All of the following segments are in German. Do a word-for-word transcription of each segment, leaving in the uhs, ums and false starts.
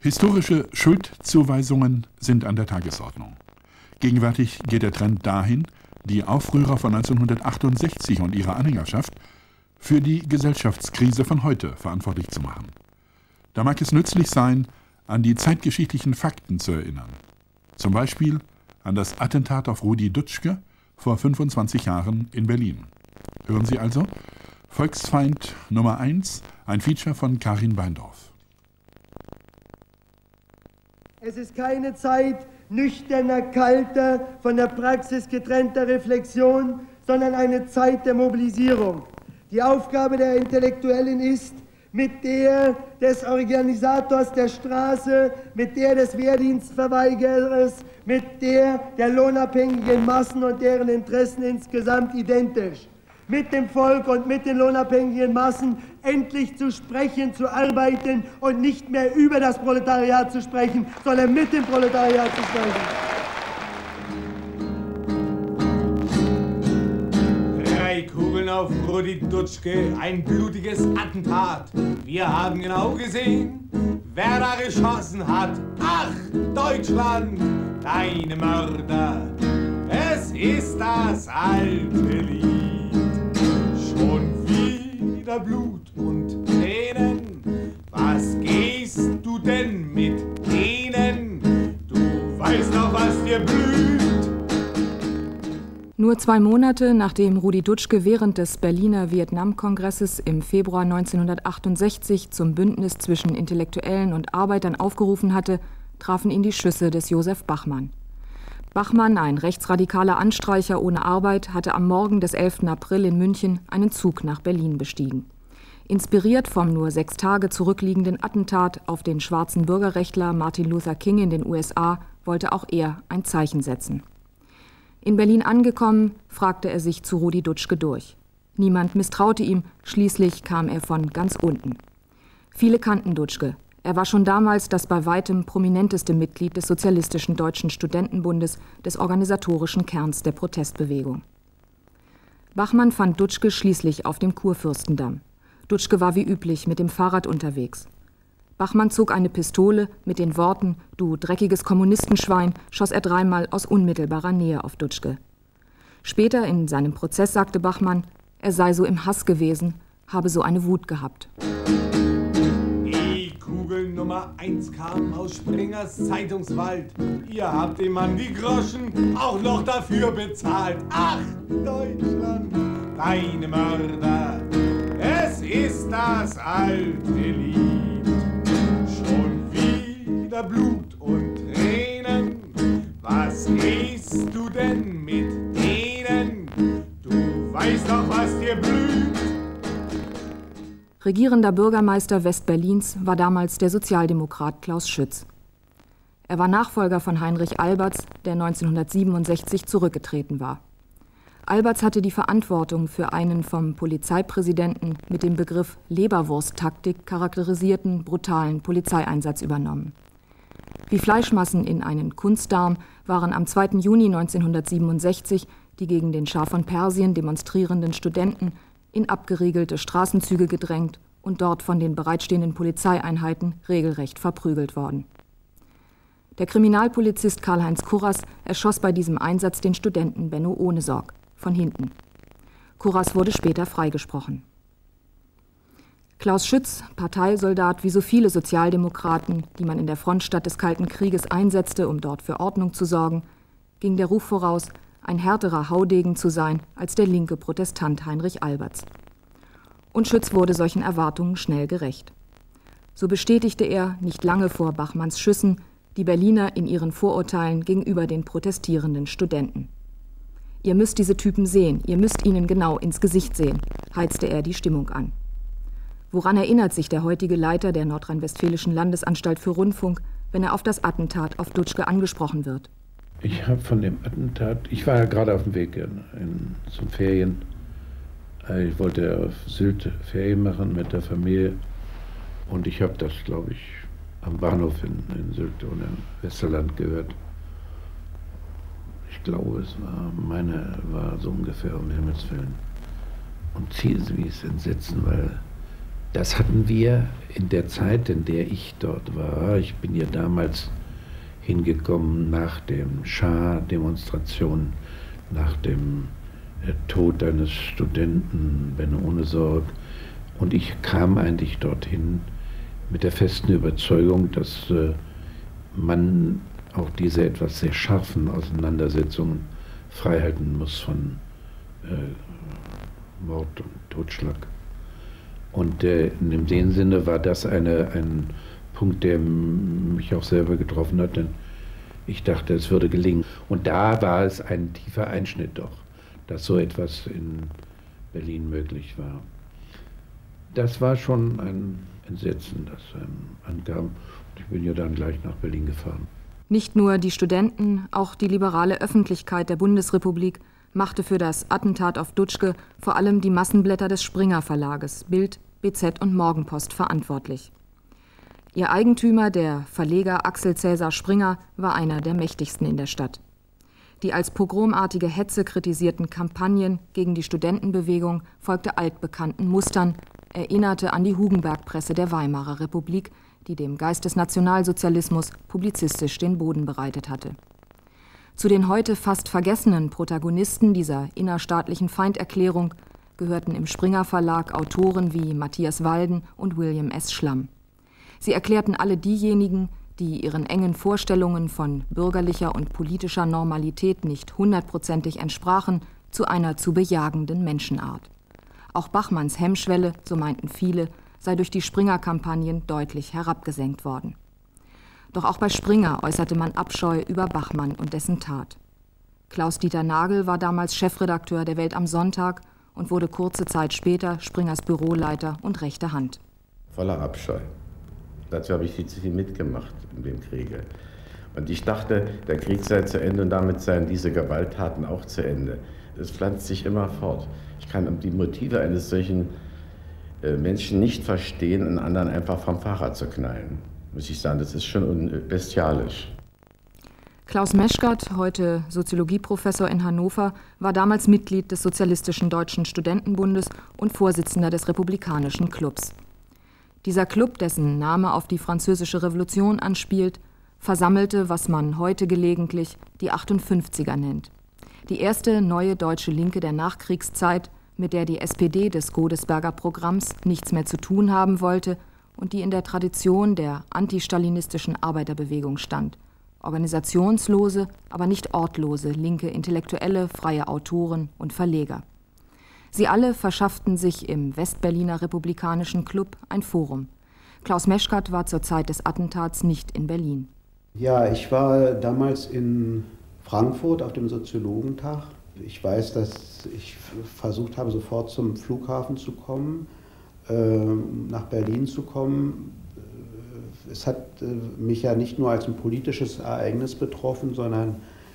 Historische Schuldzuweisungen sind an der Tagesordnung. Gegenwärtig geht der Trend dahin, die Aufrührer von neunzehnhundertachtundsechzig und ihre Anhängerschaft für die Gesellschaftskrise von heute verantwortlich zu machen. Da mag es nützlich sein, an die zeitgeschichtlichen Fakten zu erinnern. Zum Beispiel an das Attentat auf Rudi Dutschke vor fünfundzwanzig Jahren in Berlin. Hören Sie also Volksfeind Nummer eins, ein Feature von Karin Beindorf. Es ist keine Zeit nüchterner, kalter, von der Praxis getrennter Reflexion, sondern eine Zeit der Mobilisierung. Die Aufgabe der Intellektuellen ist, mit der des Organisators der Straße, mit der des Wehrdienstverweigerers, mit der der lohnabhängigen Massen und deren Interessen insgesamt identisch. Mit dem Volk und mit den lohnabhängigen Massen endlich zu sprechen, zu arbeiten und nicht mehr über das Proletariat zu sprechen, sondern mit dem Proletariat zu sprechen. Drei Kugeln auf Rudi Dutschke, ein blutiges Attentat. Wir haben genau gesehen, wer da geschossen hat. Ach, Deutschland, deine Mörder, es ist das alte Lied. Schon wieder Blut und Tränen, was gehst du denn mit denen? Du weißt doch, was dir blüht. Nur zwei Monate nachdem Rudi Dutschke während des Berliner Vietnamkongresses im Februar neunzehnhundertachtundsechzig zum Bündnis zwischen Intellektuellen und Arbeitern aufgerufen hatte, trafen ihn die Schüsse des Josef Bachmann. Bachmann, ein rechtsradikaler Anstreicher ohne Arbeit, hatte am Morgen des elften April in München einen Zug nach Berlin bestiegen. Inspiriert vom nur sechs Tage zurückliegenden Attentat auf den schwarzen Bürgerrechtler Martin Luther King in den U S A wollte auch er ein Zeichen setzen. In Berlin angekommen, fragte er sich zu Rudi Dutschke durch. Niemand misstraute ihm, schließlich kam er von ganz unten. Viele kannten Dutschke. Er war schon damals das bei weitem prominenteste Mitglied des Sozialistischen Deutschen Studentenbundes, des organisatorischen Kerns der Protestbewegung. Bachmann fand Dutschke schließlich auf dem Kurfürstendamm. Dutschke war wie üblich mit dem Fahrrad unterwegs. Bachmann zog eine Pistole, mit den Worten »Du dreckiges Kommunistenschwein« schoss er dreimal aus unmittelbarer Nähe auf Dutschke. Später in seinem Prozess sagte Bachmann, er sei so im Hass gewesen, habe so eine Wut gehabt. Kugel Nummer eins kam aus Springers Zeitungswald. Ihr habt dem Mann die Groschen auch noch dafür bezahlt. Ach, Deutschland, deine Mörder, es ist das alte Lied. Schon wieder Blut und Tränen, was gehst du denn mit denen? Du weißt doch, was dir blüht. Regierender Bürgermeister West-Berlins war damals der Sozialdemokrat Klaus Schütz. Er war Nachfolger von Heinrich Albertz, der neunzehnhundertsiebenundsechzig zurückgetreten war. Albertz hatte die Verantwortung für einen vom Polizeipräsidenten mit dem Begriff Leberwursttaktik charakterisierten brutalen Polizeieinsatz übernommen. Wie Fleischmassen in einen Kunstdarm waren am zweiten Juni neunzehnhundertsiebenundsechzig die gegen den Schah von Persien demonstrierenden Studenten in abgeriegelte Straßenzüge gedrängt und dort von den bereitstehenden Polizeieinheiten regelrecht verprügelt worden. Der Kriminalpolizist Karl-Heinz Kurras erschoss bei diesem Einsatz den Studenten Benno Ohnesorg von hinten. Kurras wurde später freigesprochen. Klaus Schütz, Parteisoldat wie so viele Sozialdemokraten, die man in der Frontstadt des Kalten Krieges einsetzte, um dort für Ordnung zu sorgen, ging der Ruf voraus, ein härterer Haudegen zu sein als der linke Protestant Heinrich Albertz. Und Schütz wurde solchen Erwartungen schnell gerecht. So bestätigte er, nicht lange vor Bachmanns Schüssen, die Berliner in ihren Vorurteilen gegenüber den protestierenden Studenten. Ihr müsst diese Typen sehen, ihr müsst ihnen genau ins Gesicht sehen, heizte er die Stimmung an. Woran erinnert sich der heutige Leiter der Nordrhein-Westfälischen Landesanstalt für Rundfunk, wenn er auf das Attentat auf Dutschke angesprochen wird? Ich habe von dem Attentat, ich war ja gerade auf dem Weg in, in, zum Ferien. Ich wollte auf Sylt Ferien machen mit der Familie und ich habe das, glaube ich, am Bahnhof in, in Sylt oder im Westerland gehört. Ich glaube, es war meine, war so ungefähr um Himmels Willen. Und ziehen Sie mich Entsetzen, weil Das hatten wir in der Zeit, in der ich dort war. Ich bin ja damals hingekommen nach dem Schah-Demonstration, nach dem äh, Tod eines Studenten, Benno Ohnesorg. Und ich kam eigentlich dorthin mit der festen Überzeugung, dass äh, man auch diese etwas sehr scharfen Auseinandersetzungen freihalten muss von äh, Mord und Totschlag. Und äh, in dem Sinne war das eine, ein Punkt, der mich auch selber getroffen hat, denn ich dachte, es würde gelingen. Und da war es ein tiefer Einschnitt doch, dass so etwas in Berlin möglich war. Das war schon ein Entsetzen, das ähm, ankam. Und ich bin ja dann gleich nach Berlin gefahren. Nicht nur die Studenten, auch die liberale Öffentlichkeit der Bundesrepublik machte für das Attentat auf Dutschke vor allem die Massenblätter des Springer Verlages, Bild, B Z und Morgenpost verantwortlich. Ihr Eigentümer, der Verleger Axel Cäsar Springer, war einer der mächtigsten in der Stadt. Die als pogromartige Hetze kritisierten Kampagnen gegen die Studentenbewegung folgte altbekannten Mustern, erinnerte an die Hugenberg-Presse der Weimarer Republik, die dem Geist des Nationalsozialismus publizistisch den Boden bereitet hatte. Zu den heute fast vergessenen Protagonisten dieser innerstaatlichen Feinderklärung gehörten im Springer Verlag Autoren wie Matthias Walden und William S. Schlamm. Sie erklärten alle diejenigen, die ihren engen Vorstellungen von bürgerlicher und politischer Normalität nicht hundertprozentig entsprachen, zu einer zu bejagenden Menschenart. Auch Bachmanns Hemmschwelle, so meinten viele, sei durch die Springer-Kampagnen deutlich herabgesenkt worden. Doch auch bei Springer äußerte man Abscheu über Bachmann und dessen Tat. Klaus-Dieter Nagel war damals Chefredakteur der Welt am Sonntag und wurde kurze Zeit später Springers Büroleiter und rechte Hand. Voller Abscheu. Dazu habe ich viel zu viel mitgemacht in dem Kriege. Und ich dachte, der Krieg sei zu Ende und damit seien diese Gewalttaten auch zu Ende. Es pflanzt sich immer fort. Ich kann die Motive eines solchen äh, Menschen nicht verstehen, einen anderen einfach vom Fahrrad zu knallen. Muss ich sagen, das ist schon bestialisch. Klaus Meschkat, heute Soziologieprofessor in Hannover, war damals Mitglied des Sozialistischen Deutschen Studentenbundes und Vorsitzender des Republikanischen Clubs. Dieser Club, dessen Name auf die Französische Revolution anspielt, versammelte, was man heute gelegentlich die achtundfünfziger nennt. Die erste neue deutsche Linke der Nachkriegszeit, mit der die S P D des Godesberger Programms nichts mehr zu tun haben wollte und die in der Tradition der antistalinistischen Arbeiterbewegung stand. Organisationslose, aber nicht ortlose linke Intellektuelle, freie Autoren und Verleger. Sie alle verschafften sich im Westberliner Republikanischen Club ein Forum. Klaus Meschkat war zur Zeit des Attentats nicht in Berlin. Ja, ich war damals in Frankfurt auf dem Soziologentag. Ich weiß, dass ich versucht habe, sofort zum Flughafen zu kommen, nach Berlin zu kommen. Es hat mich ja nicht nur als ein politisches Ereignis betroffen, sondern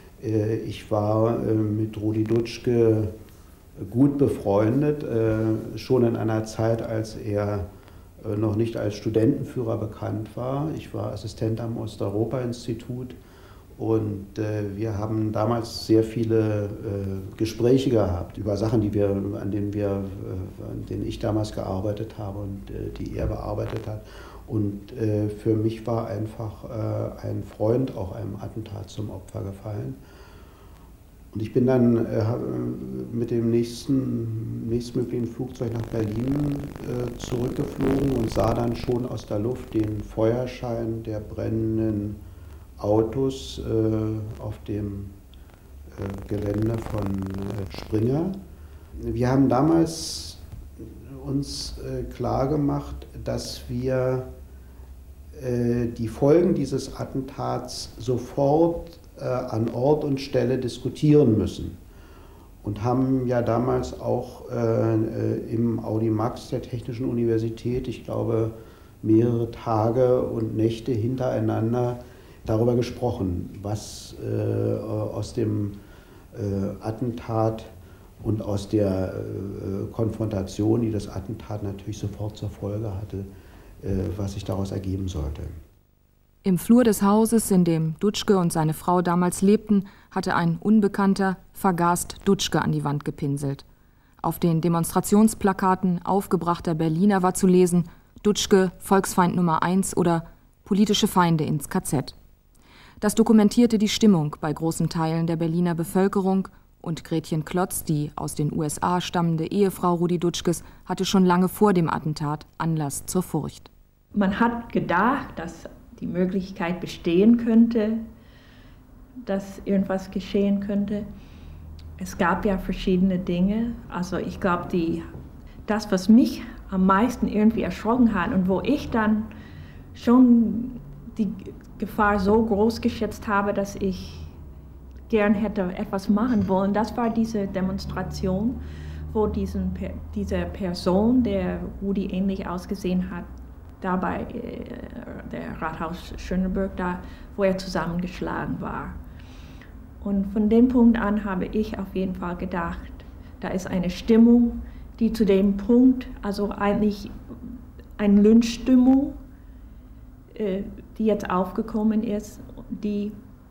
ich war mit Rudi Dutschke gut befreundet, schon in einer Zeit, als er noch nicht als Studentenführer bekannt war. Ich war Assistent am Osteuropa-Institut und wir haben damals sehr viele Gespräche gehabt über Sachen, die wir, an denen wir, an denen ich damals gearbeitet habe und die er bearbeitet hat. Und für mich war einfach ein Freund auch einem Attentat zum Opfer gefallen. Und ich bin dann äh, mit dem nächsten, nächstmöglichen Flugzeug nach Berlin äh, zurückgeflogen und sah dann schon aus der Luft den Feuerschein der brennenden Autos äh, auf dem äh, Gelände von äh, Springer. Wir haben damals uns äh, klar gemacht, dass wir äh, die Folgen dieses Attentats sofort an Ort und Stelle diskutieren müssen und haben ja damals auch äh, im Audimax der Technischen Universität, ich glaube, mehrere Tage und Nächte hintereinander darüber gesprochen, was äh, aus dem äh, Attentat und aus der äh, Konfrontation, die das Attentat natürlich sofort zur Folge hatte, äh, was sich daraus ergeben sollte. Im Flur des Hauses, in dem Dutschke und seine Frau damals lebten, hatte ein Unbekannter vergast Dutschke an die Wand gepinselt. Auf den Demonstrationsplakaten aufgebrachter Berliner war zu lesen: Dutschke, Volksfeind Nummer eins oder politische Feinde ins K Z. Das dokumentierte die Stimmung bei großen Teilen der Berliner Bevölkerung, und Gretchen Klotz, die aus den U S A stammende Ehefrau Rudi Dutschkes, hatte schon lange vor dem Attentat Anlass zur Furcht. Man hat gedacht, dass die Möglichkeit bestehen könnte, dass irgendwas geschehen könnte. Es gab ja verschiedene Dinge. Also ich glaube, die, das, was mich am meisten irgendwie erschrocken hat und wo ich dann schon die Gefahr so groß geschätzt habe, dass ich gern hätte etwas machen wollen, das war diese Demonstration, wo diesen, diese Person, der Rudi ähnlich ausgesehen hat, da bei äh, der Rathaus Schöneberg, da, wo er zusammengeschlagen war. Und von dem Punkt an habe ich auf jeden Fall gedacht, da ist eine Stimmung, die zu dem Punkt, also eigentlich eine Lynchstimmung, äh, die jetzt aufgekommen ist, die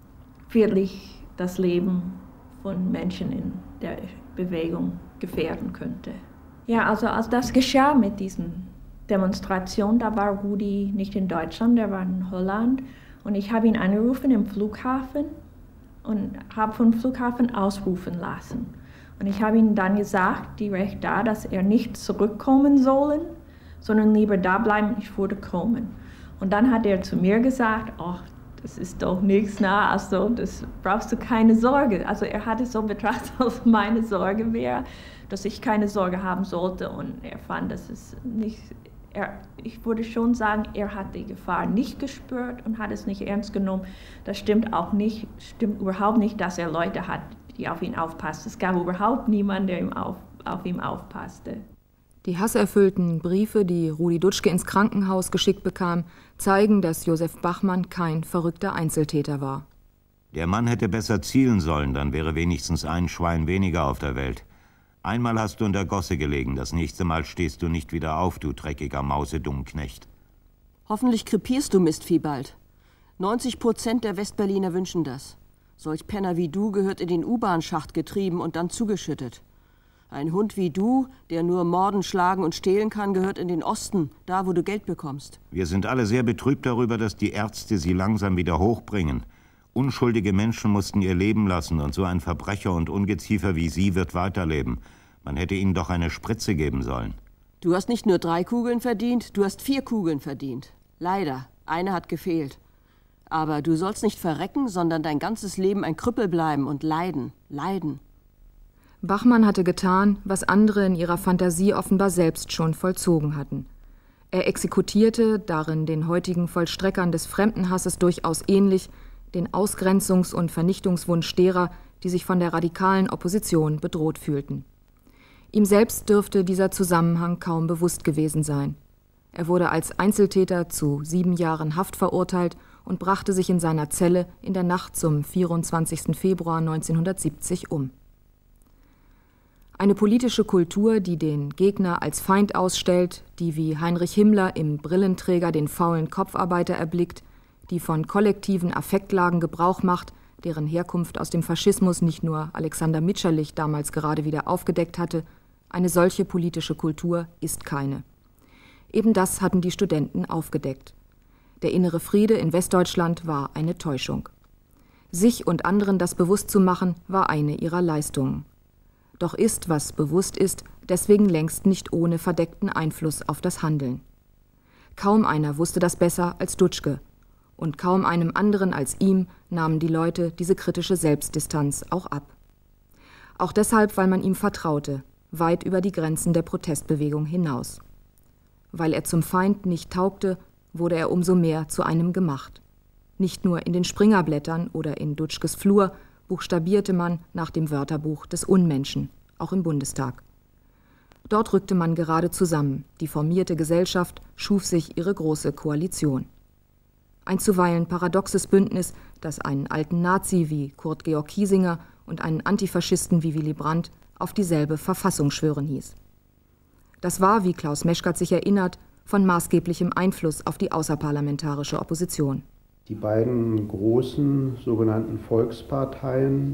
wirklich das Leben von Menschen in der Bewegung gefährden könnte. Ja, also als das geschah mit diesen Demonstrationen, da war Rudi nicht in Deutschland, der war in Holland, und ich habe ihn angerufen im Flughafen und habe vom Flughafen ausrufen lassen. Und ich habe ihm dann gesagt, direkt da, dass er nicht zurückkommen soll, sondern lieber da bleiben, ich würde kommen. Und dann hat er zu mir gesagt, ach, das ist doch nichts, na, also das brauchst du keine Sorge. Also er hat es so betrachtet, als meine Sorge wäre, dass ich keine Sorge haben sollte, und er fand, dass es nicht, er, ich würde schon sagen, er hat die Gefahr nicht gespürt und hat es nicht ernst genommen. Das stimmt auch nicht, stimmt überhaupt nicht, dass er Leute hat, die auf ihn aufpassten. Es gab überhaupt niemanden, der ihm auf, auf ihn aufpasste. Die hasserfüllten Briefe, die Rudi Dutschke ins Krankenhaus geschickt bekam, zeigen, dass Josef Bachmann kein verrückter Einzeltäter war. Der Mann hätte besser zielen sollen, dann wäre wenigstens ein Schwein weniger auf der Welt. Einmal hast du in der Gosse gelegen, das nächste Mal stehst du nicht wieder auf, du dreckiger Mausedummknecht. Hoffentlich krepierst du, Mistvieh, bald. neunzig Prozent der Westberliner wünschen das. Solch Penner wie du gehört in den U-Bahn-Schacht getrieben und dann zugeschüttet. Ein Hund wie du, der nur morden, schlagen und stehlen kann, gehört in den Osten, da wo du Geld bekommst. Wir sind alle sehr betrübt darüber, dass die Ärzte sie langsam wieder hochbringen. Unschuldige Menschen mussten ihr Leben lassen, und so ein Verbrecher und Ungeziefer wie sie wird weiterleben. Man hätte ihnen doch eine Spritze geben sollen. Du hast nicht nur drei Kugeln verdient, du hast vier Kugeln verdient. Leider, eine hat gefehlt. Aber du sollst nicht verrecken, sondern dein ganzes Leben ein Krüppel bleiben und leiden, leiden. Bachmann hatte getan, was andere in ihrer Fantasie offenbar selbst schon vollzogen hatten. Er exekutierte, darin den heutigen Vollstreckern des Fremdenhasses durchaus ähnlich, den Ausgrenzungs- und Vernichtungswunsch derer, die sich von der radikalen Opposition bedroht fühlten. Ihm selbst dürfte dieser Zusammenhang kaum bewusst gewesen sein. Er wurde als Einzeltäter zu sieben Jahren Haft verurteilt und brachte sich in seiner Zelle in der Nacht zum vierundzwanzigsten Februar neunzehnhundertsiebzig um. Eine politische Kultur, die den Gegner als Feind ausstellt, die wie Heinrich Himmler im Brillenträger den faulen Kopfarbeiter erblickt, die von kollektiven Affektlagen Gebrauch macht, deren Herkunft aus dem Faschismus nicht nur Alexander Mitscherlich damals gerade wieder aufgedeckt hatte, eine solche politische Kultur ist keine. Eben das hatten die Studenten aufgedeckt. Der innere Friede in Westdeutschland war eine Täuschung. Sich und anderen das bewusst zu machen, war eine ihrer Leistungen. Doch ist, was bewusst ist, deswegen längst nicht ohne verdeckten Einfluss auf das Handeln. Kaum einer wusste das besser als Dutschke, und kaum einem anderen als ihm nahmen die Leute diese kritische Selbstdistanz auch ab. Auch deshalb, weil man ihm vertraute, weit über die Grenzen der Protestbewegung hinaus. Weil er zum Feind nicht taugte, wurde er umso mehr zu einem gemacht. Nicht nur in den Springerblättern oder in Dutschkes Flur buchstabierte man nach dem Wörterbuch des Unmenschen, auch im Bundestag. Dort rückte man gerade zusammen, die formierte Gesellschaft schuf sich ihre große Koalition. Ein zuweilen paradoxes Bündnis, das einen alten Nazi wie Kurt Georg Kiesinger und einen Antifaschisten wie Willy Brandt auf dieselbe Verfassung schwören hieß. Das war, wie Klaus Meschkat sich erinnert, von maßgeblichem Einfluss auf die außerparlamentarische Opposition. Die beiden großen sogenannten Volksparteien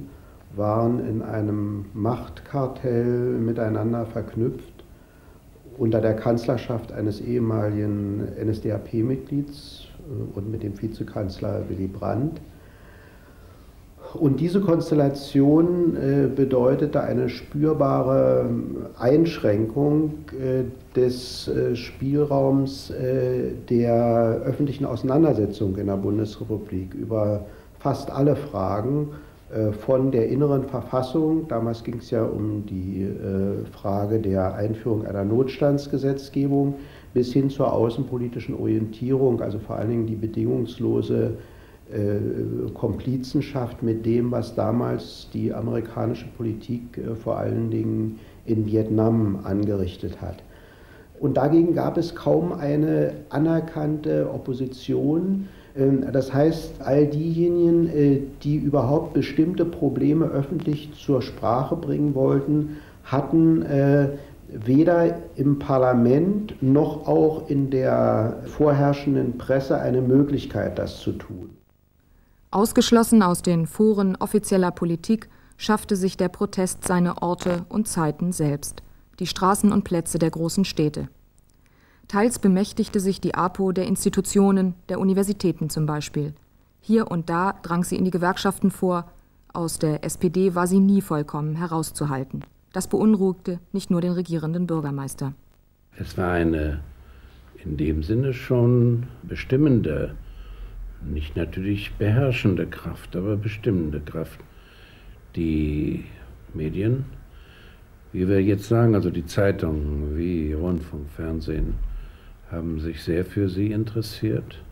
waren in einem Machtkartell miteinander verknüpft unter der Kanzlerschaft eines ehemaligen N S D A P-Mitglieds und mit dem Vizekanzler Willy Brandt. Und diese Konstellation äh, bedeutete eine spürbare Einschränkung äh, des äh, Spielraums äh, der öffentlichen Auseinandersetzung in der Bundesrepublik über fast alle Fragen, äh, von der inneren Verfassung, damals ging es ja um die äh, Frage der Einführung einer Notstandsgesetzgebung, bis hin zur außenpolitischen Orientierung, also vor allen Dingen die bedingungslose Komplizenschaft mit dem, was damals die amerikanische Politik vor allen Dingen in Vietnam angerichtet hat. Und dagegen gab es kaum eine anerkannte Opposition. Das heißt, all diejenigen, die überhaupt bestimmte Probleme öffentlich zur Sprache bringen wollten, hatten weder im Parlament noch auch in der vorherrschenden Presse eine Möglichkeit, das zu tun. Ausgeschlossen aus den Foren offizieller Politik schaffte sich der Protest seine Orte und Zeiten selbst, die Straßen und Plätze der großen Städte. Teils bemächtigte sich die APO der Institutionen, der Universitäten zum Beispiel. Hier und da drang sie in die Gewerkschaften vor, aus der S P D war sie nie vollkommen herauszuhalten. Das beunruhigte nicht nur den regierenden Bürgermeister. Es war eine in dem Sinne schon bestimmende, nicht natürlich beherrschende Kraft, aber bestimmende Kraft. Die Medien, wie wir jetzt sagen, also die Zeitungen wie Rundfunk, Fernsehen, haben sich sehr für sie interessiert.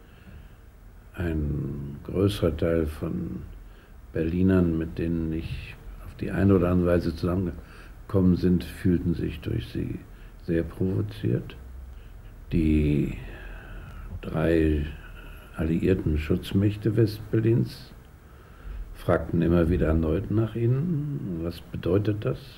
Ein größerer Teil von Berlinern, mit denen ich auf die eine oder andere Weise zusammengekommen sind, fühlten sich durch sie sehr provoziert. Die drei alliierten Schutzmächte Westberlins fragten immer wieder erneut nach ihnen. Was bedeutet das?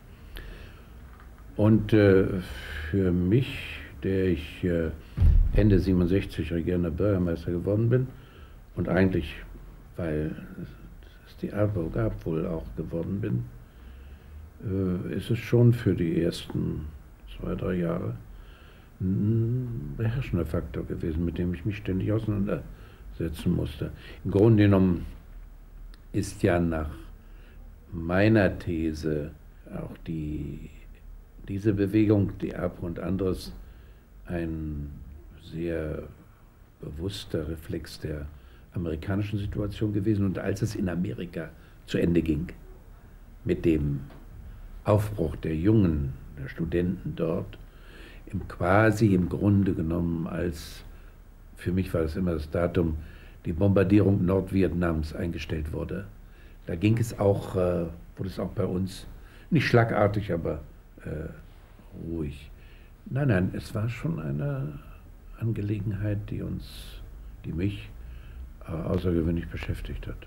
Und äh, für mich, der ich äh, Ende siebenundsechzig regierender Bürgermeister geworden bin und eigentlich, weil es die APO gab, wohl auch geworden bin, äh, ist es schon für die ersten zwei, drei Jahre ein beherrschender Faktor gewesen, mit dem ich mich ständig auseinandersetzen musste. Im Grunde genommen ist ja nach meiner These auch die, diese Bewegung, die APO und anderes, ein sehr bewusster Reflex der amerikanischen Situation gewesen. Und als es in Amerika zu Ende ging, mit dem Aufbruch der Jungen, der Studenten dort, im quasi im Grunde genommen als, für mich war das immer das Datum, die Bombardierung Nordvietnams eingestellt wurde. Da ging es auch, äh, wurde es auch bei uns, nicht schlagartig, aber äh, ruhig. Nein, nein, es war schon eine Angelegenheit, die uns, die mich äh, außergewöhnlich beschäftigt hat.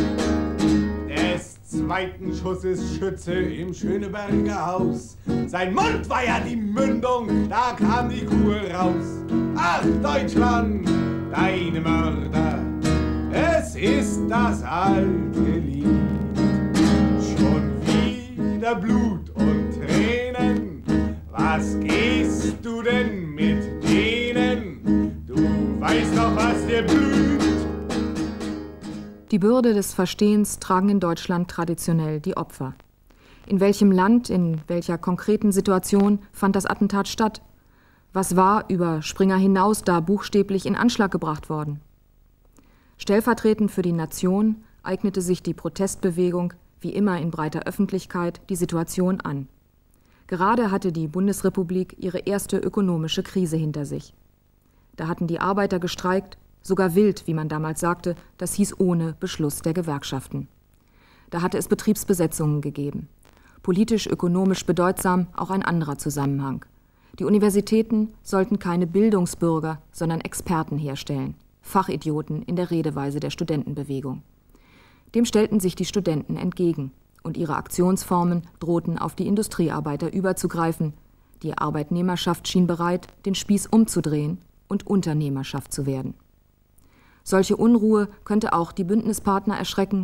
Des zweiten Schusses Schütze im Schöneberger Haus. Sein Mund war ja die Mündung, da kam die Kugel raus. Ach, Deutschland, deine Mörder, es ist das alte Lied. Schon wieder Blut und Tränen, was gehst du denn mit denen? Du weißt doch, was dir blüht. Die Bürde des Verstehens tragen in Deutschland traditionell die Opfer. In welchem Land, in welcher konkreten Situation fand das Attentat statt? Was war über Springer hinaus da buchstäblich in Anschlag gebracht worden? Stellvertretend für die Nation eignete sich die Protestbewegung, wie immer in breiter Öffentlichkeit, die Situation an. Gerade hatte die Bundesrepublik ihre erste ökonomische Krise hinter sich. Da hatten die Arbeiter gestreikt, sogar wild, wie man damals sagte, das hieß ohne Beschluss der Gewerkschaften. Da hatte es Betriebsbesetzungen gegeben. Politisch, ökonomisch bedeutsam auch ein anderer Zusammenhang. Die Universitäten sollten keine Bildungsbürger, sondern Experten herstellen, Fachidioten in der Redeweise der Studentenbewegung. Dem stellten sich die Studenten entgegen und ihre Aktionsformen drohten auf die Industriearbeiter überzugreifen. Die Arbeitnehmerschaft schien bereit, den Spieß umzudrehen und Unternehmerschaft zu werden. Solche Unruhe könnte auch die Bündnispartner erschrecken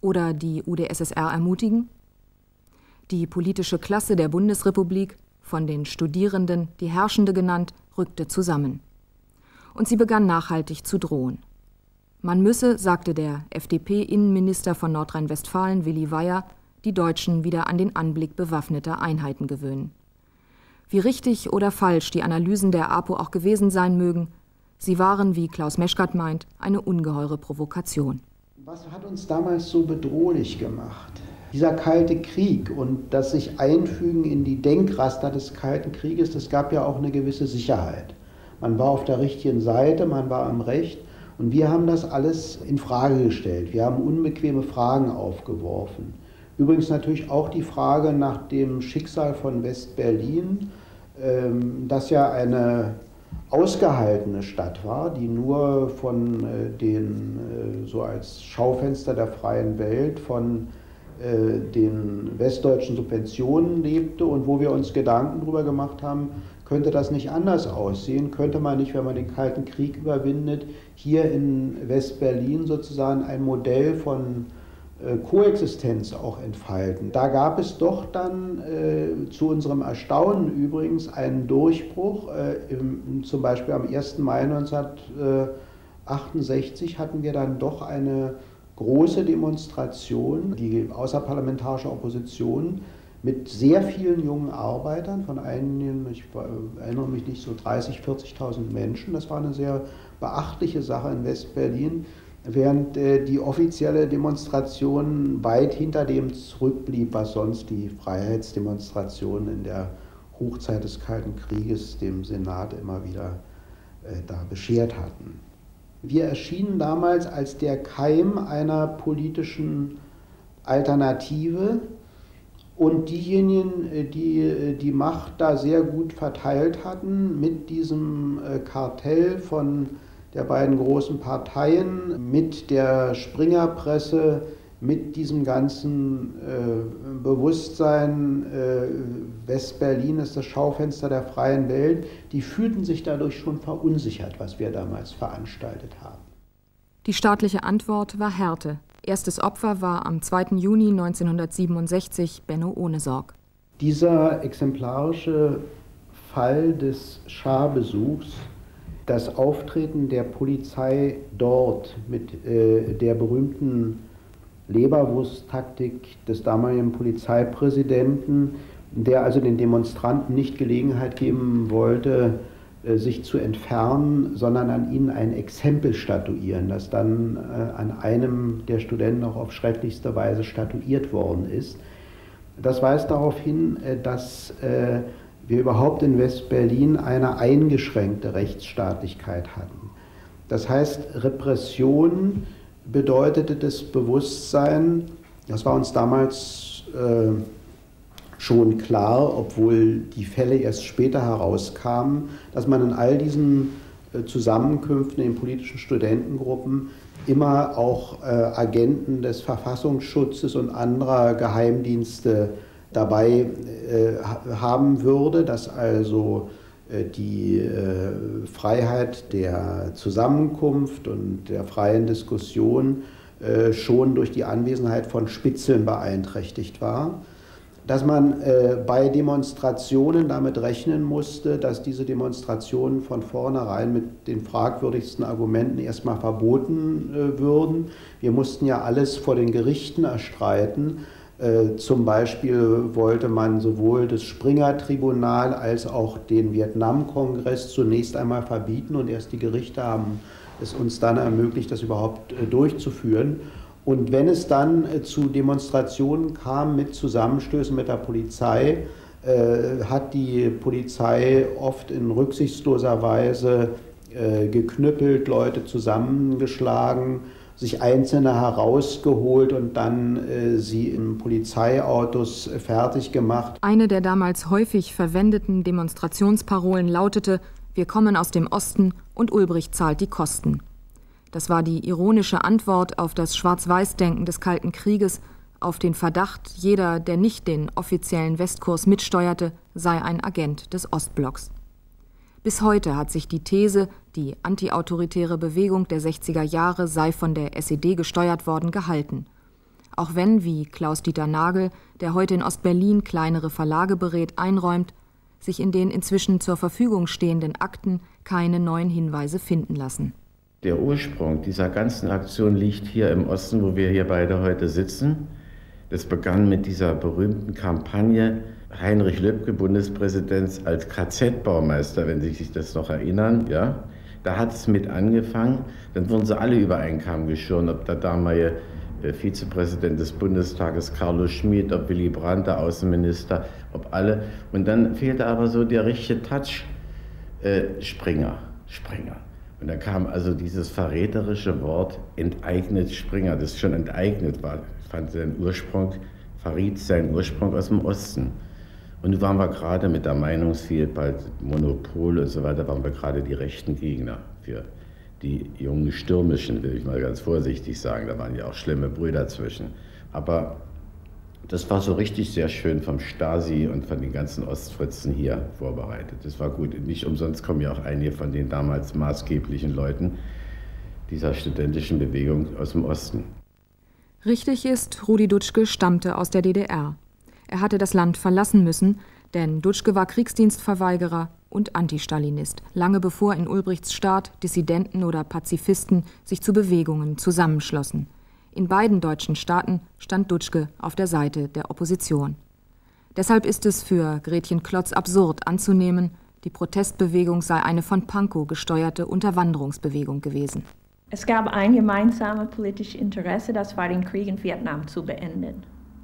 oder die U d S S R ermutigen? Die politische Klasse der Bundesrepublik, von den Studierenden die Herrschende genannt, rückte zusammen. Und sie begann nachhaltig zu drohen. Man müsse, sagte der F D P-Innenminister von Nordrhein-Westfalen Willi Weyer, die Deutschen wieder an den Anblick bewaffneter Einheiten gewöhnen. Wie richtig oder falsch die Analysen der APO auch gewesen sein mögen, sie waren, wie Klaus Meschkat meint, eine ungeheure Provokation. Was hat uns damals so bedrohlich gemacht? Dieser Kalte Krieg und das sich einfügen in die Denkraster des Kalten Krieges, das gab ja auch eine gewisse Sicherheit. Man war auf der richtigen Seite, man war am Recht und wir haben das alles in Frage gestellt. Wir haben unbequeme Fragen aufgeworfen. Übrigens natürlich auch die Frage nach dem Schicksal von West-Berlin, das ja eine ausgehaltene Stadt war, die nur von den, so als Schaufenster der freien Welt, von den westdeutschen Subventionen lebte und wo wir uns Gedanken darüber gemacht haben, könnte das nicht anders aussehen? Könnte man nicht, wenn man den Kalten Krieg überwindet, hier in West-Berlin sozusagen ein Modell von äh, Koexistenz auch entfalten? Da gab es doch dann äh, zu unserem Erstaunen übrigens einen Durchbruch. Äh, im, zum Beispiel am ersten Mai neunzehnhundertachtundsechzig hatten wir dann doch eine große Demonstration, die außerparlamentarische Opposition, mit sehr vielen jungen Arbeitern, von einigen, ich erinnere mich nicht, so dreißigtausend, vierzigtausend Menschen. Das war eine sehr beachtliche Sache in West-Berlin, während äh, die offizielle Demonstration weit hinter dem zurückblieb, was sonst die Freiheitsdemonstrationen in der Hochzeit des Kalten Krieges dem Senat immer wieder äh, da beschert hatten. Wir erschienen damals als der Keim einer politischen Alternative. Und diejenigen, die die Macht da sehr gut verteilt hatten, mit diesem Kartell von der beiden großen Parteien, mit der Springerpresse, mit diesem ganzen äh, Bewusstsein, äh, West-Berlin ist das Schaufenster der freien Welt, die fühlten sich dadurch schon verunsichert, was wir damals veranstaltet haben. Die staatliche Antwort war Härte. Erstes Opfer war am zweiten Juni neunzehnhundertsiebenundsechzig Benno Ohnesorg. Dieser exemplarische Fall des Scharbesuchs, das Auftreten der Polizei dort mit äh, der berühmten Leberwurst-Taktik des damaligen Polizeipräsidenten, der also den Demonstranten nicht Gelegenheit geben wollte, sich zu entfernen, sondern an ihnen ein Exempel statuieren, das dann äh, an einem der Studenten auch auf schrecklichste Weise statuiert worden ist. Das weist darauf hin, äh, dass äh, wir überhaupt in West-Berlin eine eingeschränkte Rechtsstaatlichkeit hatten. Das heißt, Repression bedeutete das Bewusstsein, das war uns damals äh, schon klar, obwohl die Fälle erst später herauskamen, dass man in all diesen äh, Zusammenkünften in politischen Studentengruppen immer auch äh, Agenten des Verfassungsschutzes und anderer Geheimdienste dabei äh, haben würde, dass also äh, die äh, Freiheit der Zusammenkunft und der freien Diskussion äh, schon durch die Anwesenheit von Spitzeln beeinträchtigt war. Dass man äh, bei Demonstrationen damit rechnen musste, dass diese Demonstrationen von vornherein mit den fragwürdigsten Argumenten erstmal verboten äh, würden. Wir mussten ja alles vor den Gerichten erstreiten. Äh, zum Beispiel wollte man sowohl das Springer-Tribunal als auch den Vietnam-Kongress zunächst einmal verbieten und erst die Gerichte haben es uns dann ermöglicht, das überhaupt äh, durchzuführen. Und wenn es dann äh, zu Demonstrationen kam mit Zusammenstößen mit der Polizei, äh, hat die Polizei oft in rücksichtsloser Weise äh, geknüppelt, Leute zusammengeschlagen, sich Einzelne herausgeholt und dann äh, sie in Polizeiautos äh, fertig gemacht. Eine der damals häufig verwendeten Demonstrationsparolen lautete: Wir kommen aus dem Osten und Ulbricht zahlt die Kosten. Das war die ironische Antwort auf das Schwarz-Weiß-Denken des Kalten Krieges, auf den Verdacht, jeder, der nicht den offiziellen Westkurs mitsteuerte, sei ein Agent des Ostblocks. Bis heute hat sich die These, die antiautoritäre Bewegung der sechziger Jahre sei von der S E D gesteuert worden, gehalten. Auch wenn, wie Klaus-Dieter Nagel, der heute in Ostberlin kleinere Verlage berät, einräumt, sich in den inzwischen zur Verfügung stehenden Akten keine neuen Hinweise finden lassen. Der Ursprung dieser ganzen Aktion liegt hier im Osten, wo wir hier beide heute sitzen. Das begann mit dieser berühmten Kampagne Heinrich Lübke, Bundespräsident, als K Z-Baumeister, wenn Sie sich das noch erinnern. Ja? Da hat es mit angefangen. Dann wurden sie alle über einen Kamm geschoren, ob der damalige Vizepräsident des Bundestages Carlo Schmid, ob Willy Brandt, der Außenminister, ob alle. Und dann fehlte aber so der richtige Touch, äh, Springer, Springer. Und da kam also dieses verräterische Wort enteignet Springer, das schon enteignet war. Ich fand seinen Ursprung, verriet seinen Ursprung aus dem Osten. Und nun waren wir gerade mit der Meinungsvielfalt, Monopol und so weiter, waren wir gerade die rechten Gegner für die jungen Stürmischen, will ich mal ganz vorsichtig sagen. Da waren ja auch schlimme Brüder zwischen. Aber das war so richtig sehr schön vom Stasi und von den ganzen Ostfritzen hier vorbereitet. Das war gut. Nicht umsonst kommen ja auch einige von den damals maßgeblichen Leuten dieser studentischen Bewegung aus dem Osten. Richtig ist, Rudi Dutschke stammte aus der D D R. Er hatte das Land verlassen müssen, denn Dutschke war Kriegsdienstverweigerer und Antistalinist, lange bevor in Ulbrichts Staat Dissidenten oder Pazifisten sich zu Bewegungen zusammenschlossen. In beiden deutschen Staaten stand Dutschke auf der Seite der Opposition. Deshalb ist es für Gretchen Klotz absurd anzunehmen, die Protestbewegung sei eine von Pankow gesteuerte Unterwanderungsbewegung gewesen. Es gab ein gemeinsames politisches Interesse, das war, den Krieg in Vietnam zu beenden.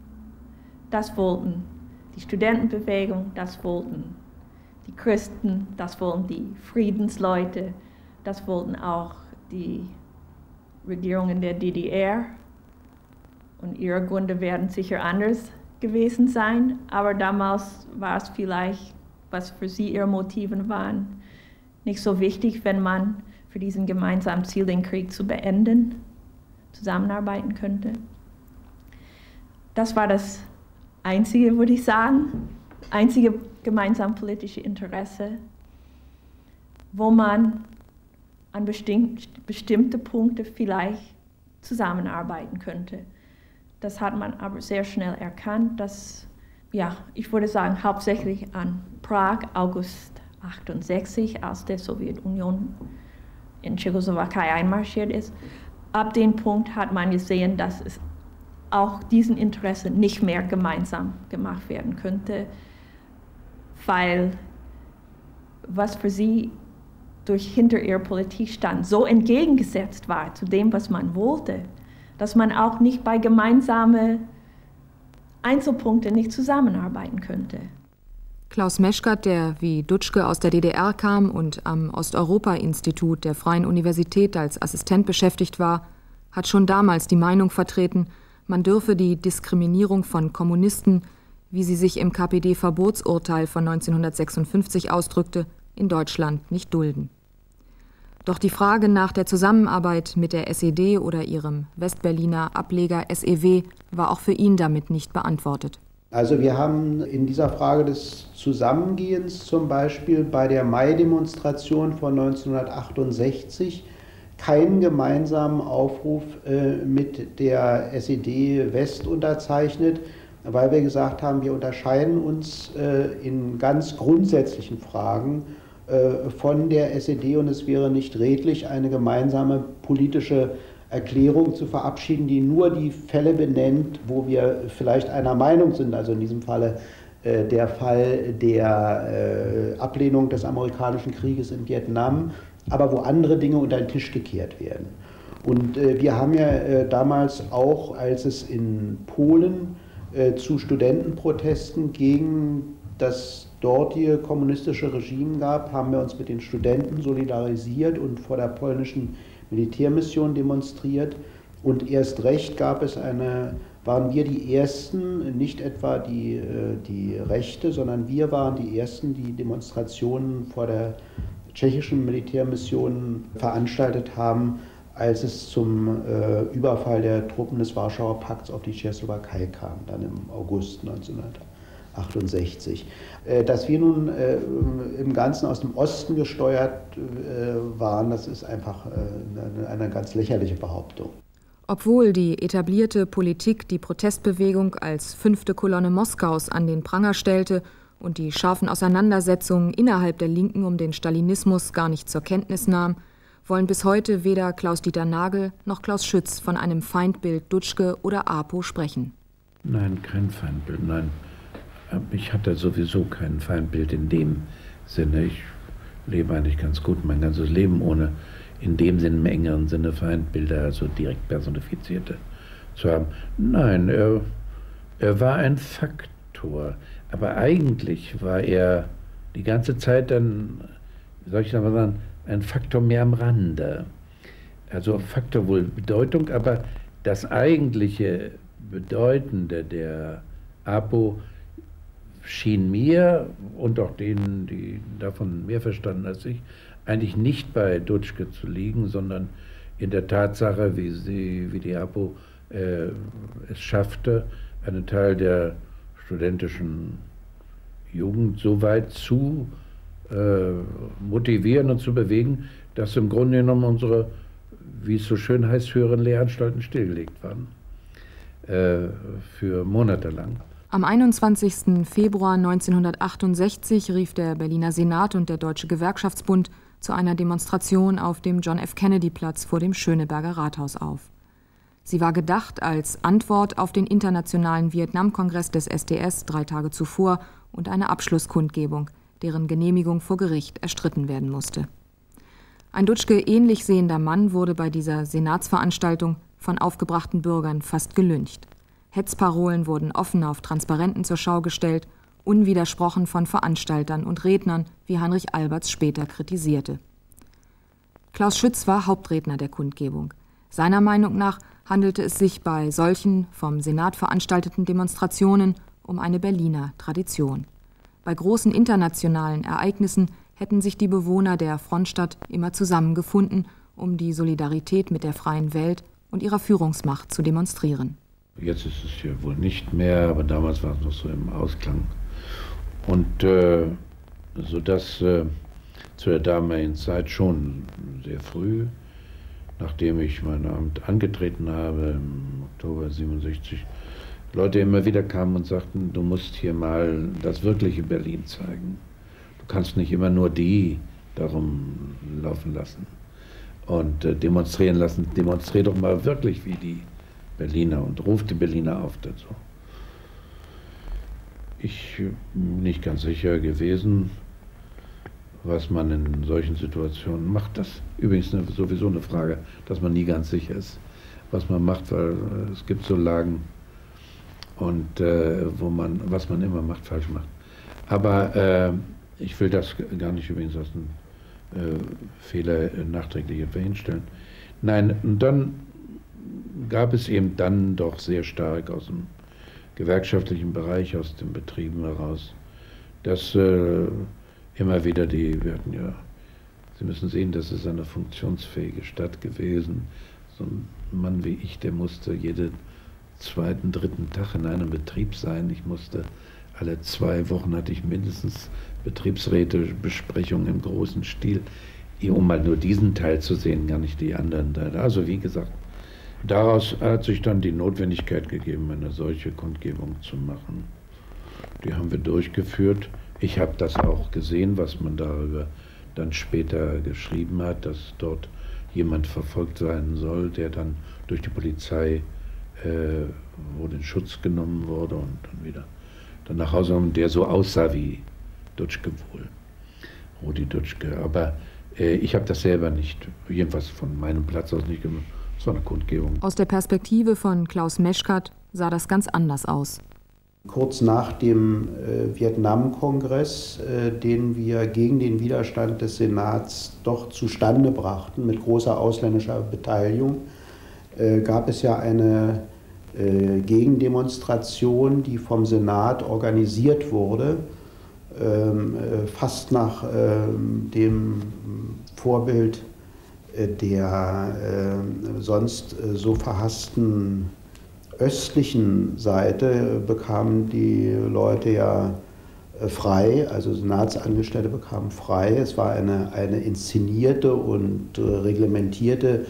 Das wollten die Studentenbewegung, das wollten die Christen, das wollten die Friedensleute, das wollten auch die Regierungen der D D R. Und ihre Gründe werden sicher anders gewesen sein, aber damals war es vielleicht, was für sie ihre Motive waren, nicht so wichtig, wenn man für diesen gemeinsamen Ziel, den Krieg zu beenden, zusammenarbeiten könnte. Das war das einzige, würde ich sagen, einzige gemeinsam politische Interesse, wo man an bestimmt, bestimmte Punkte vielleicht zusammenarbeiten könnte. Das hat man aber sehr schnell erkannt, dass, ja, ich würde sagen, hauptsächlich an Prag, August achtundsechzig, als die Sowjetunion in Tschechoslowakei einmarschiert ist. Ab dem Punkt hat man gesehen, dass es auch diesen Interesse nicht mehr gemeinsam gemacht werden könnte, weil was für sie durch hinter ihrer Politik stand, so entgegengesetzt war zu dem, was man wollte, dass man auch nicht bei gemeinsamen Einzelpunkten nicht zusammenarbeiten könnte. Klaus Meschkat, der wie Dutschke aus der D D R kam und am Osteuropa-Institut der Freien Universität als Assistent beschäftigt war, hat schon damals die Meinung vertreten, man dürfe die Diskriminierung von Kommunisten, wie sie sich im K P D-Verbotsurteil von neunzehnhundertsechsundfünfzig ausdrückte, in Deutschland nicht dulden. Doch die Frage nach der Zusammenarbeit mit der S E D oder ihrem Westberliner Ableger S E W war auch für ihn damit nicht beantwortet. Also wir haben in dieser Frage des Zusammengehens zum Beispiel bei der Mai-Demonstration von neunzehnhundertachtundsechzig keinen gemeinsamen Aufruf äh, mit der S E D West unterzeichnet, weil wir gesagt haben, wir unterscheiden uns äh, in ganz grundsätzlichen Fragen äh, von der S E D und es wäre nicht redlich, eine gemeinsame politische Erklärung zu verabschieden, die nur die Fälle benennt, wo wir vielleicht einer Meinung sind, also in diesem Falle äh, der Fall der äh, Ablehnung des amerikanischen Krieges in Vietnam, aber wo andere Dinge unter den Tisch gekehrt werden. Und äh, wir haben ja äh, damals auch, als es in Polen äh, zu Studentenprotesten gegen das dortige kommunistische Regime gab, haben wir uns mit den Studenten solidarisiert und vor der polnischen Militärmission demonstriert. Und erst recht gab es eine, waren wir die Ersten, nicht etwa die, die Rechte, sondern wir waren die Ersten, die Demonstrationen vor der tschechischen Militärmission veranstaltet haben, als es zum äh, Überfall der Truppen des Warschauer Pakts auf die Tschechoslowakei kam, dann im August neunzehnhundertachtundsechzig. Äh, dass wir nun äh, im Ganzen aus dem Osten gesteuert äh, waren, das ist einfach äh, eine, eine ganz lächerliche Behauptung. Obwohl die etablierte Politik die Protestbewegung als fünfte Kolonne Moskaus an den Pranger stellte und die scharfen Auseinandersetzungen innerhalb der Linken um den Stalinismus gar nicht zur Kenntnis nahm, wollen bis heute weder Klaus-Dieter Nagel noch Klaus Schütz von einem Feindbild Dutschke oder APO sprechen. Nein, kein Feindbild, nein. Ich hatte sowieso kein Feindbild in dem Sinne. Ich lebe eigentlich ganz gut mein ganzes Leben, ohne in dem Sinne, im engeren Sinne Feindbilder, also direkt personifizierte, zu haben. Nein, er, er war ein Faktor. Aber eigentlich war er die ganze Zeit dann, wie soll ich mal sagen, ein Faktor mehr am Rande. Also Faktor wohl Bedeutung, aber das eigentliche Bedeutende der APO schien mir und auch denen, die davon mehr verstanden als ich, eigentlich nicht bei Dutschke zu liegen, sondern in der Tatsache, wie, sie, wie die APO äh, es schaffte, einen Teil der studentischen Jugend so weit zu äh, motivieren und zu bewegen, dass im Grunde genommen unsere, wie es so schön heißt, höheren Lehranstalten stillgelegt waren. Äh, für Monate lang. Am einundzwanzigsten Februar neunzehnhundertachtundsechzig rief der Berliner Senat und der Deutsche Gewerkschaftsbund zu einer Demonstration auf dem John F. Kennedy-Platz vor dem Schöneberger Rathaus auf. Sie war gedacht als Antwort auf den internationalen Vietnam-Kongress des S D S drei Tage zuvor und eine Abschlusskundgebung, deren Genehmigung vor Gericht erstritten werden musste. Ein Dutschke ähnlich sehender Mann wurde bei dieser Senatsveranstaltung von aufgebrachten Bürgern fast gelyncht. Hetzparolen wurden offen auf Transparenten zur Schau gestellt, unwidersprochen von Veranstaltern und Rednern, wie Heinrich Albertz später kritisierte. Klaus Schütz war Hauptredner der Kundgebung. Seiner Meinung nach handelte es sich bei solchen vom Senat veranstalteten Demonstrationen um eine Berliner Tradition. Bei großen internationalen Ereignissen hätten sich die Bewohner der Frontstadt immer zusammengefunden, um die Solidarität mit der freien Welt und ihrer Führungsmacht zu demonstrieren. Jetzt ist es ja wohl nicht mehr, aber damals war es noch so im Ausklang. Und äh, sodass äh, zu der damaligen Zeit schon sehr früh, nachdem ich mein Amt angetreten habe, im Oktober siebenundsechzig, Leute immer wieder kamen und sagten, du musst hier mal das wirkliche Berlin zeigen. Du kannst nicht immer nur die darum laufen lassen und äh, demonstrieren lassen. Demonstrier doch mal wirklich wie die Berliner und ruft die Berliner auf dazu. Ich bin nicht ganz sicher gewesen, was man in solchen Situationen macht. Das ist übrigens eine, sowieso eine Frage, dass man nie ganz sicher ist, was man macht, weil äh, es gibt so Lagen, und äh, wo man, was man immer macht, falsch macht. Aber äh, ich will das gar nicht übrigens als einen äh, Fehler äh, nachträglich etwa hinstellen. Nein, und dann gab es eben dann doch sehr stark aus dem gewerkschaftlichen Bereich, aus den Betrieben heraus, dass äh, immer wieder die, wir hatten ja, Sie müssen sehen, das ist eine funktionsfähige Stadt gewesen. So ein Mann wie ich, der musste jeden zweiten, dritten Tag in einem Betrieb sein. Ich musste alle zwei Wochen hatte ich mindestens Betriebsrätebesprechungen im großen Stil, um mal nur diesen Teil zu sehen, gar nicht die anderen Teile. Also wie gesagt, daraus hat sich dann die Notwendigkeit gegeben, eine solche Kundgebung zu machen. Die haben wir durchgeführt. Ich habe das auch gesehen, was man darüber dann später geschrieben hat, dass dort jemand verfolgt sein soll, der dann durch die Polizei äh, wurde in Schutz genommen wurde und dann wieder dann nach Hause gekommen, der so aussah wie Dutschke wohl, Rudi Dutschke. Aber äh, ich habe das selber nicht, jedenfalls von meinem Platz aus nicht gemacht. Es war eine Kundgebung. Aus der Perspektive von Klaus Meschkat sah das ganz anders aus. Kurz nach dem äh, Vietnam-Kongress, äh, den wir gegen den Widerstand des Senats doch zustande brachten, mit großer ausländischer Beteiligung, äh, gab es ja eine äh, Gegendemonstration, die vom Senat organisiert wurde, ähm, äh, fast nach äh, dem Vorbild äh, der äh, sonst äh, so verhassten östlichen Seite bekamen die Leute ja frei, also Senatsangestellte bekamen frei. Es war eine, eine inszenierte und reglementierte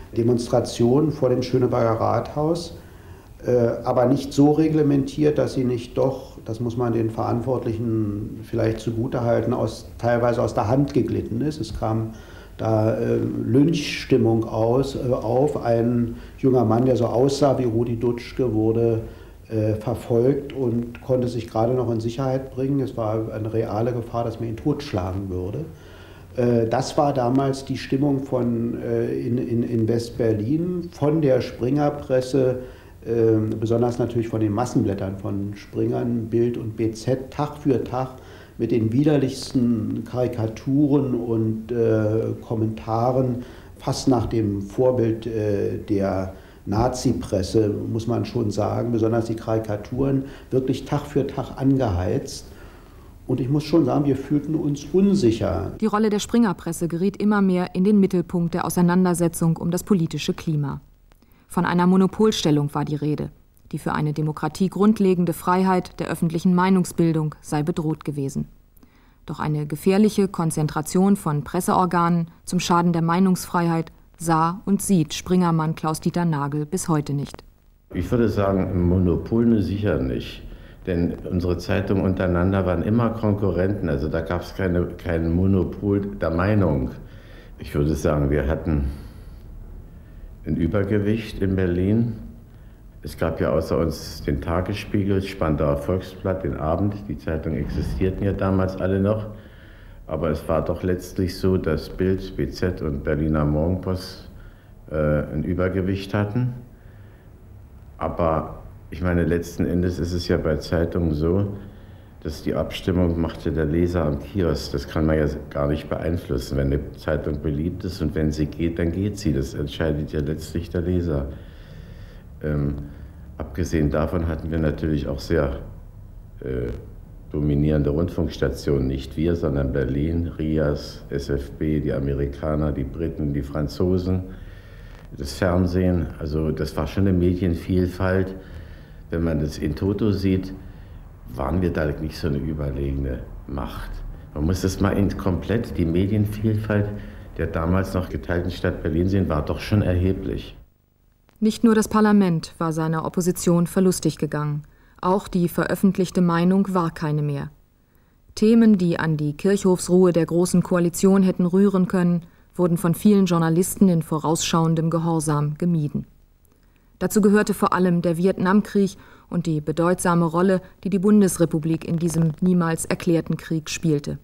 Demonstrationen vor dem Schöneberger Rathaus, aber nicht so reglementiert, dass sie nicht doch, das muss man den Verantwortlichen vielleicht zugutehalten, aus, teilweise aus der Hand geglitten ist. Es kam da äh, Lynchstimmung aus, äh, auf. Ein junger Mann, der so aussah wie Rudi Dutschke, wurde äh, verfolgt und konnte sich gerade noch in Sicherheit bringen. Es war eine reale Gefahr, dass man ihn totschlagen würde. Äh, das war damals die Stimmung von, äh, in, in, in West-Berlin, von der Springerpresse, äh, besonders natürlich von den Massenblättern von Springern, Bild und B Z, Tag für Tag, mit den widerlichsten Karikaturen und äh, Kommentaren, fast nach dem Vorbild äh, der Nazi-Presse, muss man schon sagen, besonders die Karikaturen, wirklich Tag für Tag angeheizt. Und ich muss schon sagen, wir fühlten uns unsicher. Die Rolle der Springerpresse geriet immer mehr in den Mittelpunkt der Auseinandersetzung um das politische Klima. Von einer Monopolstellung war die Rede. Die für eine Demokratie grundlegende Freiheit der öffentlichen Meinungsbildung sei bedroht gewesen. Doch eine gefährliche Konzentration von Presseorganen zum Schaden der Meinungsfreiheit sah und sieht Springermann Klaus-Dieter Nagel bis heute nicht. Ich würde sagen, Monopol sicher nicht. Denn unsere Zeitungen untereinander waren immer Konkurrenten. Also da gab es keine, kein Monopol der Meinung. Ich würde sagen, wir hatten ein Übergewicht in Berlin. Es gab ja außer uns den Tagesspiegel, Spandauer Volksblatt, den Abend. Die Zeitungen existierten ja damals alle noch. Aber es war doch letztlich so, dass Bild, B Z und Berliner Morgenpost äh, ein Übergewicht hatten. Aber ich meine, letzten Endes ist es ja bei Zeitungen so, dass die Abstimmung macht ja der Leser am Kiosk. Das kann man ja gar nicht beeinflussen. Wenn eine Zeitung beliebt ist und wenn sie geht, dann geht sie. Das entscheidet ja letztlich der Leser. Ähm, abgesehen davon hatten wir natürlich auch sehr äh, dominierende Rundfunkstationen. Nicht wir, sondern Berlin, R I A S, S F B, die Amerikaner, die Briten, die Franzosen, das Fernsehen. Also das war schon eine Medienvielfalt. Wenn man das in toto sieht, waren wir da nicht so eine überlegene Macht. Man muss das mal in komplett, die Medienvielfalt der damals noch geteilten Stadt Berlin sehen, war doch schon erheblich. Nicht nur das Parlament war seiner Opposition verlustig gegangen. Auch die veröffentlichte Meinung war keine mehr. Themen, die an die Kirchhofsruhe der Großen Koalition hätten rühren können, wurden von vielen Journalisten in vorausschauendem Gehorsam gemieden. Dazu gehörte vor allem der Vietnamkrieg und die bedeutsame Rolle, die die Bundesrepublik in diesem niemals erklärten Krieg spielte.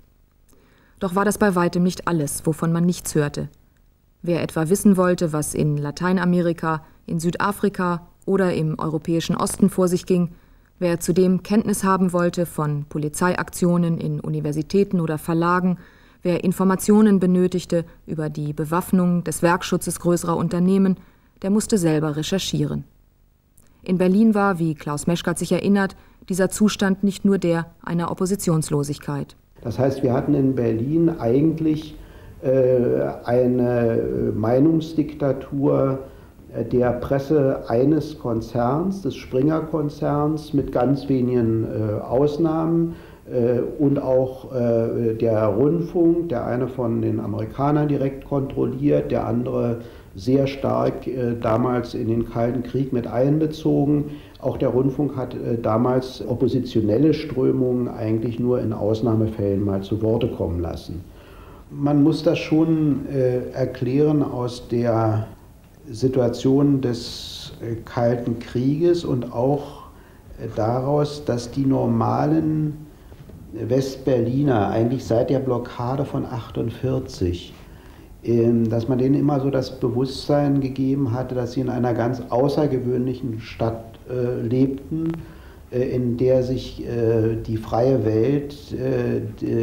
Doch war das bei weitem nicht alles, wovon man nichts hörte. Wer etwa wissen wollte, was in Lateinamerika, in Südafrika oder im europäischen Osten vor sich ging, wer zudem Kenntnis haben wollte von Polizeiaktionen in Universitäten oder Verlagen, wer Informationen benötigte über die Bewaffnung des Werkschutzes größerer Unternehmen, der musste selber recherchieren. In Berlin war, wie Klaus Meschkat sich erinnert, dieser Zustand nicht nur der einer Oppositionslosigkeit. Das heißt, wir hatten in Berlin eigentlich äh, eine Meinungsdiktatur der Presse eines Konzerns, des Springer-Konzerns, mit ganz wenigen äh, Ausnahmen äh, und auch äh, der Rundfunk, der eine von den Amerikanern direkt kontrolliert, der andere sehr stark äh, damals in den Kalten Krieg mit einbezogen. Auch der Rundfunk hat äh, damals oppositionelle Strömungen eigentlich nur in Ausnahmefällen mal zu Worte kommen lassen. Man muss das schon äh, erklären aus der Situation des äh, Kalten Krieges und auch äh, daraus, dass die normalen Westberliner eigentlich seit der Blockade von achtundvierzig, äh, dass man denen immer so das Bewusstsein gegeben hatte, dass sie in einer ganz außergewöhnlichen Stadt äh, lebten, äh, in der sich äh, die freie Welt äh,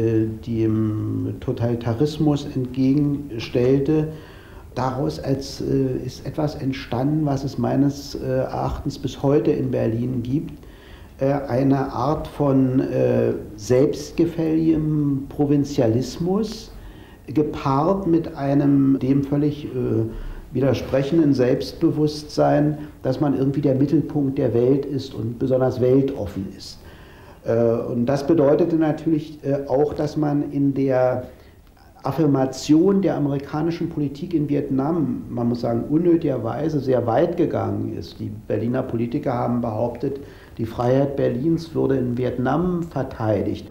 dem Totalitarismus entgegenstellte. Daraus als, äh, ist etwas entstanden, was es meines äh, Erachtens bis heute in Berlin gibt. Äh, eine Art von äh, selbstgefälligem Provinzialismus, gepaart mit einem dem völlig äh, widersprechenden Selbstbewusstsein, dass man irgendwie der Mittelpunkt der Welt ist und besonders weltoffen ist. Äh, und das bedeutete natürlich äh, auch, dass man in der Affirmation der amerikanischen Politik in Vietnam, man muss sagen, unnötigerweise sehr weit gegangen ist. Die Berliner Politiker haben behauptet, die Freiheit Berlins würde in Vietnam verteidigt.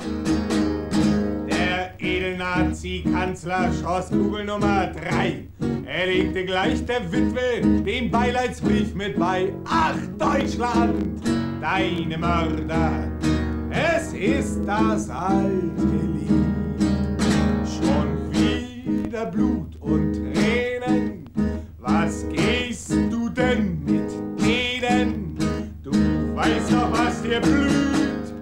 Der Edelnazi-Kanzler schoss Kugel Nummer drei. Er legte gleich der Witwe den Beileidsbrief mit bei. Ach, Deutschland, deine Mörder, es ist das alte Lied. Schon wieder Blut und Tränen, was gehst du denn mit denen? Du weißt doch, was dir blüht.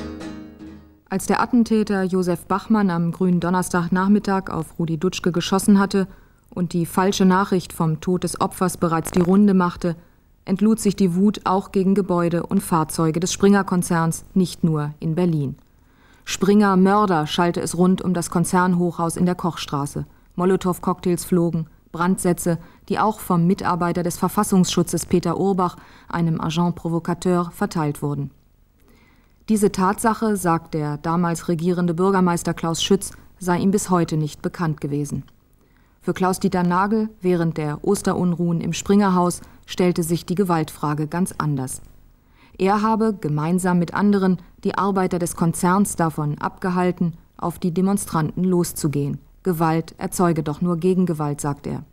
Als der Attentäter Josef Bachmann am grünen Donnerstagnachmittag auf Rudi Dutschke geschossen hatte und die falsche Nachricht vom Tod des Opfers bereits die Runde machte, entlud sich die Wut auch gegen Gebäude und Fahrzeuge des Springer-Konzerns, nicht nur in Berlin. Springer Mörder schallte es rund um das Konzernhochhaus in der Kochstraße. Molotow-Cocktails flogen, Brandsätze, die auch vom Mitarbeiter des Verfassungsschutzes Peter Urbach, einem Agent Provocateur, verteilt wurden. Diese Tatsache, sagt der damals regierende Bürgermeister Klaus Schütz, sei ihm bis heute nicht bekannt gewesen. Für Klaus-Dieter Nagel während der Osterunruhen im Springerhaus stellte sich die Gewaltfrage ganz anders. Er habe, gemeinsam mit anderen, die Arbeiter des Konzerns davon abgehalten, auf die Demonstranten loszugehen. Gewalt erzeuge doch nur Gegengewalt, sagt er.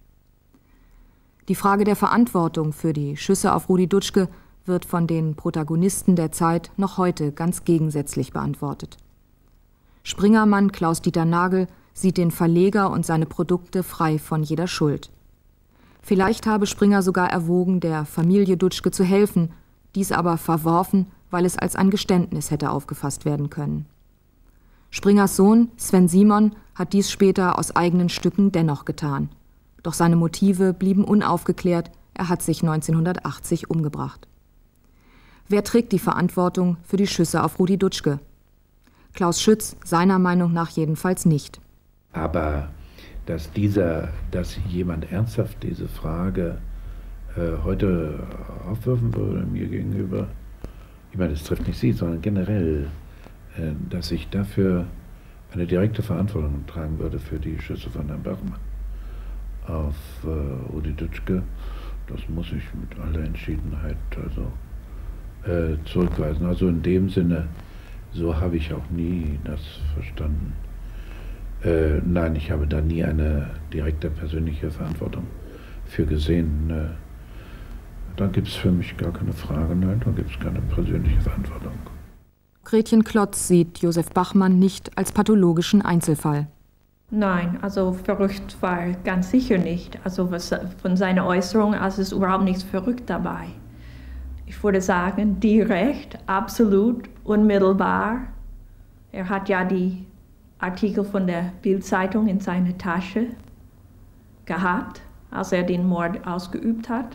Die Frage der Verantwortung für die Schüsse auf Rudi Dutschke wird von den Protagonisten der Zeit noch heute ganz gegensätzlich beantwortet. Springermann Klaus-Dieter Nagel sieht den Verleger und seine Produkte frei von jeder Schuld. Vielleicht habe Springer sogar erwogen, der Familie Dutschke zu helfen, dies aber verworfen, weil es als ein Geständnis hätte aufgefasst werden können. Springers Sohn Sven Simon hat dies später aus eigenen Stücken dennoch getan. Doch seine Motive blieben unaufgeklärt, er hat sich neunzehnhundertachtzig umgebracht. Wer trägt die Verantwortung für die Schüsse auf Rudi Dutschke? Klaus Schütz seiner Meinung nach jedenfalls nicht. Aber dass dieser, dass jemand ernsthaft diese Frage äh, heute aufwerfen würde mir gegenüber, ich meine, es trifft nicht Sie, sondern generell, äh, dass ich dafür eine direkte Verantwortung tragen würde für die Schüsse von Herrn Bachmann auf äh, Rudi Dutschke, das muss ich mit aller Entschiedenheit also äh, zurückweisen. Also in dem Sinne, so habe ich auch nie das verstanden. Äh, nein, ich habe da nie eine direkte persönliche Verantwortung für gesehen. Äh, da gibt es für mich gar keine Frage, nein, da gibt es keine persönliche Verantwortung. Gretchen Klotz sieht Josef Bachmann nicht als pathologischen Einzelfall. Nein, also verrückt war er ganz sicher nicht. Also was, von seiner Äußerung, also ist überhaupt nichts verrückt dabei. Ich würde sagen, direkt, absolut, unmittelbar. Er hat ja die Artikel von der Bild-Zeitung in seiner Tasche gehabt, als er den Mord ausgeübt hat.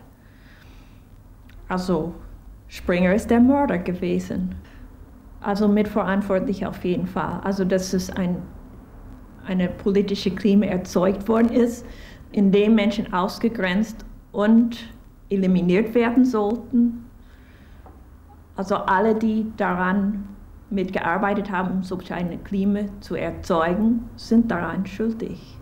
Also Springer ist der Mörder gewesen. Also mitverantwortlich auf jeden Fall. Also dass es ein, eine politische Klima erzeugt worden ist, in dem Menschen ausgegrenzt und eliminiert werden sollten. Also alle, die daran mitgearbeitet haben, um solch ein Klima zu erzeugen, sind daran schuldig.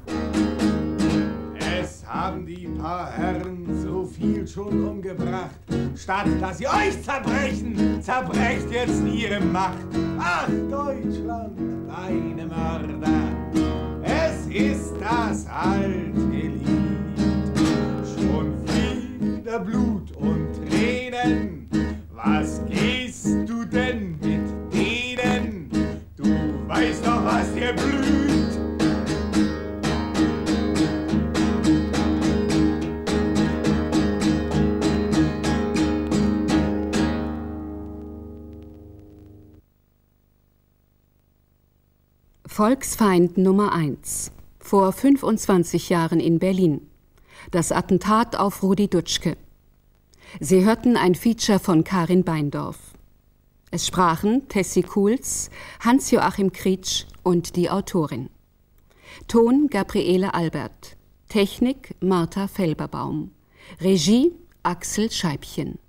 Es haben die paar Herren so viel schon umgebracht. Statt dass sie euch zerbrechen, zerbrecht jetzt ihre Macht. Ach, Deutschland, deine Mörder, es ist das alte Lied. Schon wieder Blut und Tränen, was gehst du denn mit denen? Du weißt doch, was dir blüht. Volksfeind Nummer eins. Vor fünfundzwanzig Jahren in Berlin. Das Attentat auf Rudi Dutschke. Sie hörten ein Feature von Karin Beindorf. Es sprachen Tessie Kuhls, Hans-Joachim Krietsch und die Autorin. Ton Gabriele Albert. Technik Martha Felberbaum. Regie Axel Scheibchen.